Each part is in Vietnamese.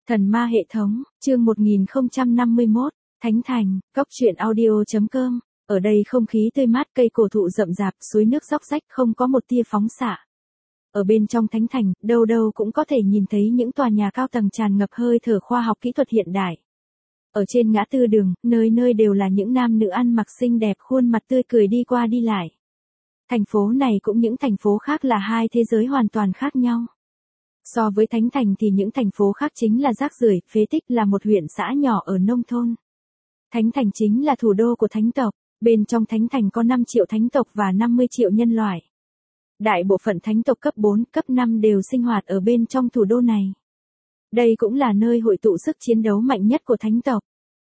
Thần ma hệ thống, chương 1051, Thánh Thành, Cóc truyện audio.com. Ở đây không khí tươi mát, cây cổ thụ rậm rạp, suối nước róc rách, không có một tia phóng xạ. Ở bên trong Thánh Thành, đâu đâu cũng có thể nhìn thấy những tòa nhà cao tầng tràn ngập hơi thở khoa học kỹ thuật hiện đại. Ở trên ngã tư đường, nơi nơi đều là những nam nữ ăn mặc xinh đẹp, khuôn mặt tươi cười đi qua đi lại. Thành phố này cũng những thành phố khác là hai thế giới hoàn toàn khác nhau. So với Thánh Thành thì những thành phố khác chính là rác rưởi, phế tích, là một huyện xã nhỏ ở nông thôn. Thánh Thành chính là thủ đô của thánh tộc, bên trong Thánh Thành có 5 triệu thánh tộc và 50 triệu nhân loại. Đại bộ phận thánh tộc cấp 4, cấp 5 đều sinh hoạt ở bên trong thủ đô này. Đây cũng là nơi hội tụ sức chiến đấu mạnh nhất của thánh tộc.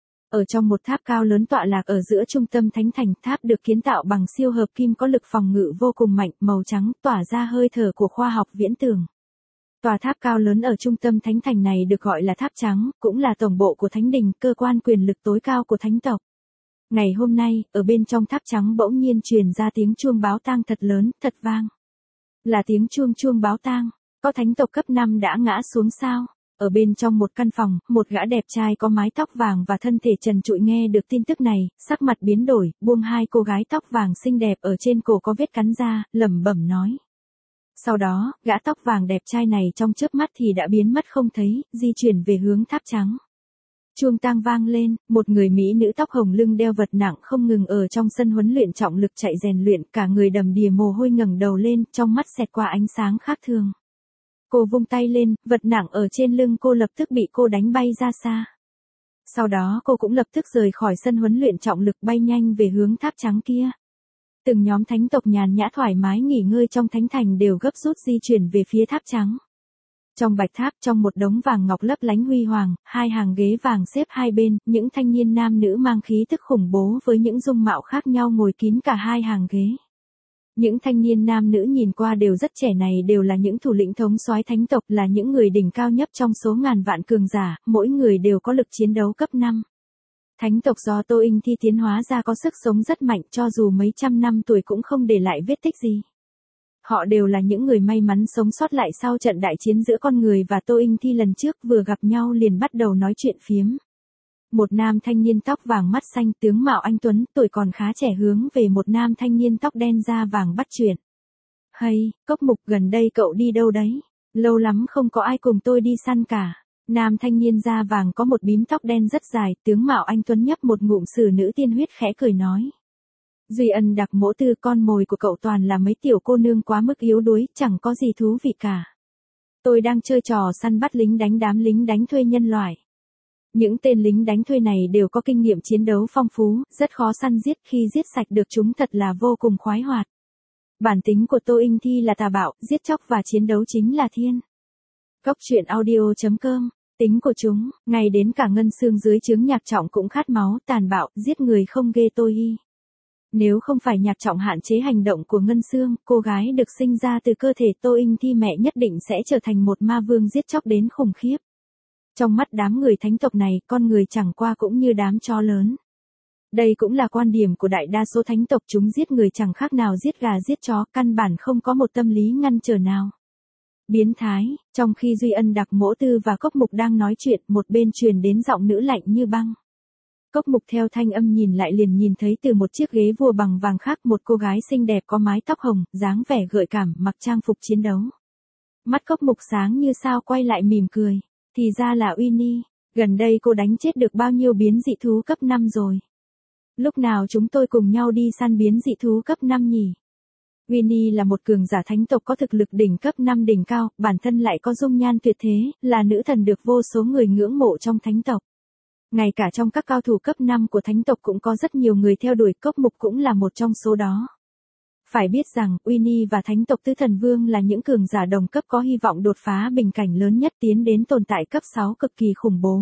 Ở trong một tháp cao lớn tọa lạc ở giữa trung tâm Thánh Thành, tháp được kiến tạo bằng siêu hợp kim có lực phòng ngự vô cùng mạnh, màu trắng, tỏa ra hơi thở của khoa học viễn tưởng. Tòa tháp cao lớn ở trung tâm Thánh Thành này được gọi là tháp trắng, cũng là tổng bộ của Thánh Đình, cơ quan quyền lực tối cao của thánh tộc. Ngày hôm nay, ở bên trong tháp trắng bỗng nhiên truyền ra tiếng chuông báo tang thật lớn, thật vang. Là tiếng chuông báo tang, có thánh tộc cấp 5 đã ngã xuống sao? Ở bên trong một căn phòng, một gã đẹp trai có mái tóc vàng và thân thể trần trụi nghe được tin tức này, sắc mặt biến đổi, buông hai cô gái tóc vàng xinh đẹp ở trên cổ có vết cắn ra, lẩm bẩm nói. Sau đó, gã tóc vàng đẹp trai này trong chớp mắt thì đã biến mất không thấy, di chuyển về hướng tháp trắng. Chuông tang vang lên, một người mỹ nữ tóc hồng lưng đeo vật nặng không ngừng ở trong sân huấn luyện trọng lực chạy rèn luyện, cả người đầm đìa mồ hôi ngẩng đầu lên, trong mắt xẹt qua ánh sáng khác thường. Cô vung tay lên, vật nặng ở trên lưng cô lập tức bị cô đánh bay ra xa. Sau đó cô cũng lập tức rời khỏi sân huấn luyện trọng lực bay nhanh về hướng tháp trắng kia. Từng nhóm thánh tộc nhàn nhã thoải mái nghỉ ngơi trong Thánh Thành đều gấp rút di chuyển về phía tháp trắng. Trong bạch tháp, trong một đống vàng ngọc lấp lánh huy hoàng, hai hàng ghế vàng xếp hai bên, những thanh niên nam nữ mang khí tức khủng bố với những dung mạo khác nhau ngồi kín cả hai hàng ghế. Những thanh niên nam nữ nhìn qua đều rất trẻ này đều là những thủ lĩnh thống soái thánh tộc, là những người đỉnh cao nhất trong số ngàn vạn cường giả, mỗi người đều có lực chiến đấu cấp 5. Thánh tộc do Tô Inh Thi tiến hóa ra có sức sống rất mạnh, cho dù mấy trăm năm tuổi cũng không để lại vết tích gì. Họ đều là những người may mắn sống sót lại sau trận đại chiến giữa con người và Tô Inh Thi lần trước, vừa gặp nhau liền bắt đầu nói chuyện phiếm. Một nam thanh niên tóc vàng mắt xanh, tướng mạo anh tuấn, tuổi còn khá trẻ hướng về một nam thanh niên tóc đen da vàng bắt chuyện. Hay, Cốc Mục, gần đây cậu đi đâu đấy? Lâu lắm không có ai cùng tôi đi săn cả. Nam thanh niên da vàng có một bím tóc đen rất dài, tướng mạo anh tuấn nhấp một ngụm sử nữ tiên huyết khẽ cười nói. Duy Ân Đặc Mỗ Tư, con mồi của cậu toàn là mấy tiểu cô nương quá mức yếu đuối, chẳng có gì thú vị cả. Tôi đang chơi trò săn bắt lính đánh đám lính đánh thuê nhân loại. Những tên lính đánh thuê này đều có kinh nghiệm chiến đấu phong phú, rất khó săn giết, khi giết sạch được chúng thật là vô cùng khoái hoạt. Bản tính của Tô Inh Thi là tà bạo, giết chóc và chiến đấu chính là thiên. Cóc truyện audio.com. Tính của chúng, ngay đến cả ngân xương dưới trướng Nhạc Trọng cũng khát máu, tàn bạo, giết người không ghê tôi y. Nếu không phải Nhạc Trọng hạn chế hành động của ngân xương, cô gái được sinh ra từ cơ thể Tô Inh Thi mẹ nhất định sẽ trở thành một ma vương giết chóc đến khủng khiếp. Trong mắt đám người thánh tộc này, con người chẳng qua cũng như đám chó lớn. Đây cũng là quan điểm của đại đa số thánh tộc, chúng giết người chẳng khác nào giết gà giết chó, căn bản không có một tâm lý ngăn trở nào. Biến thái, trong khi Duy Ân Đặc Mỗ Tư và Cốc Mục đang nói chuyện, một bên truyền đến giọng nữ lạnh như băng. Cốc Mục theo thanh âm nhìn lại liền nhìn thấy từ một chiếc ghế vua bằng vàng khác một cô gái xinh đẹp có mái tóc hồng, dáng vẻ gợi cảm, mặc trang phục chiến đấu. Mắt Cốc Mục sáng như sao, quay lại mỉm cười. Thì ra là Winnie, gần đây cô đánh chết được bao nhiêu biến dị thú cấp 5 rồi? Lúc nào chúng tôi cùng nhau đi săn biến dị thú cấp 5 nhỉ? Winnie là một cường giả thánh tộc có thực lực đỉnh cấp 5 đỉnh cao, bản thân lại có dung nhan tuyệt thế, là nữ thần được vô số người ngưỡng mộ trong thánh tộc. Ngay cả trong các cao thủ cấp 5 của thánh tộc cũng có rất nhiều người theo đuổi, Cốc Mục cũng là một trong số đó. Phải biết rằng, Winnie và thánh tộc Tứ Thần Vương là những cường giả đồng cấp có hy vọng đột phá bình cảnh lớn nhất, tiến đến tồn tại cấp 6 cực kỳ khủng bố.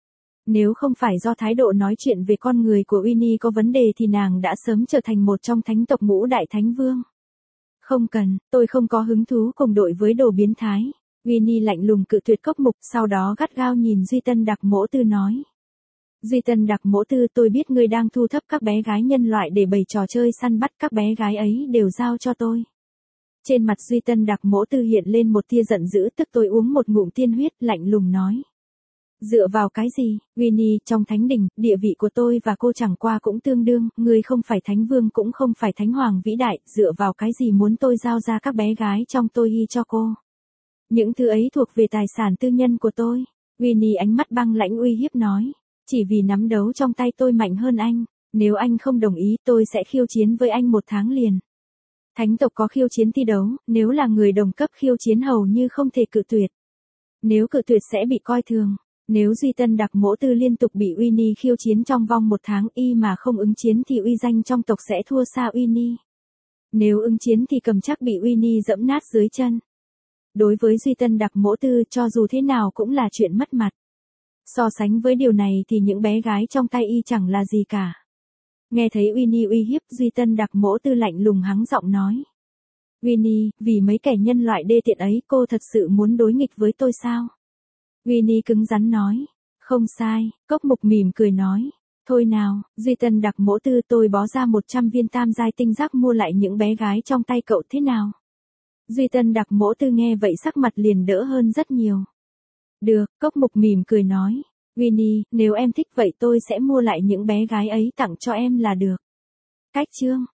Nếu không phải do thái độ nói chuyện về con người của Winnie có vấn đề thì nàng đã sớm trở thành một trong thánh tộc ngũ đại thánh vương. Không cần, tôi không có hứng thú cùng đội với đồ biến thái. Winnie lạnh lùng cự tuyệt Cốc Mục, sau đó gắt gao nhìn Duy Tân Đặc Mỗ Tư nói. Duy Tân Đặc Mỗ Tư, tôi biết ngươi đang thu thập các bé gái nhân loại để bày trò chơi săn bắt, các bé gái ấy đều giao cho tôi. Trên mặt Duy Tân Đặc Mỗ Tư hiện lên một tia giận dữ, tức tôi uống một ngụm tiên huyết, lạnh lùng nói. Dựa vào cái gì? Winnie, trong thánh đình, địa vị của tôi và cô chẳng qua cũng tương đương, người không phải thánh vương cũng không phải thánh hoàng vĩ đại, dựa vào cái gì muốn tôi giao ra các bé gái trong tôi y cho cô? Những thứ ấy thuộc về tài sản tư nhân của tôi. Winnie ánh mắt băng lãnh uy hiếp nói. Chỉ vì nắm đấu trong tay tôi mạnh hơn anh. Nếu anh không đồng ý tôi sẽ khiêu chiến với anh 1 tháng liền. Thánh tộc có khiêu chiến thi đấu, nếu là người đồng cấp khiêu chiến hầu như không thể cự tuyệt. Nếu cự tuyệt sẽ bị coi thường. Nếu Duy Tân Đặc Mỗ Tư liên tục bị Winnie khiêu chiến trong vòng 1 tháng y mà không ứng chiến thì uy danh trong tộc sẽ thua xa Winnie. Nếu ứng chiến thì cầm chắc bị Winnie dẫm nát dưới chân. Đối với Duy Tân Đặc Mỗ Tư cho dù thế nào cũng là chuyện mất mặt. So sánh với điều này thì những bé gái trong tay y chẳng là gì cả. Nghe thấy Winnie uy hiếp, Duy Tân Đặc Mỗ Tư lạnh lùng hắng giọng nói. Winnie, vì mấy kẻ nhân loại đê tiện ấy cô thật sự muốn đối nghịch với tôi sao? Winnie cứng rắn nói. Không sai, Cốc Mục mỉm cười nói. Thôi nào, Duy Tân Đặc Mỗ Tư tôi bó ra 100 viên tam giai tinh giác mua lại những bé gái trong tay cậu thế nào? Duy Tân Đặc Mỗ Tư nghe vậy sắc mặt liền đỡ hơn rất nhiều. Được, Cốc Mục mỉm cười nói. Winnie, nếu em thích vậy tôi sẽ mua lại những bé gái ấy tặng cho em là được. Cách chương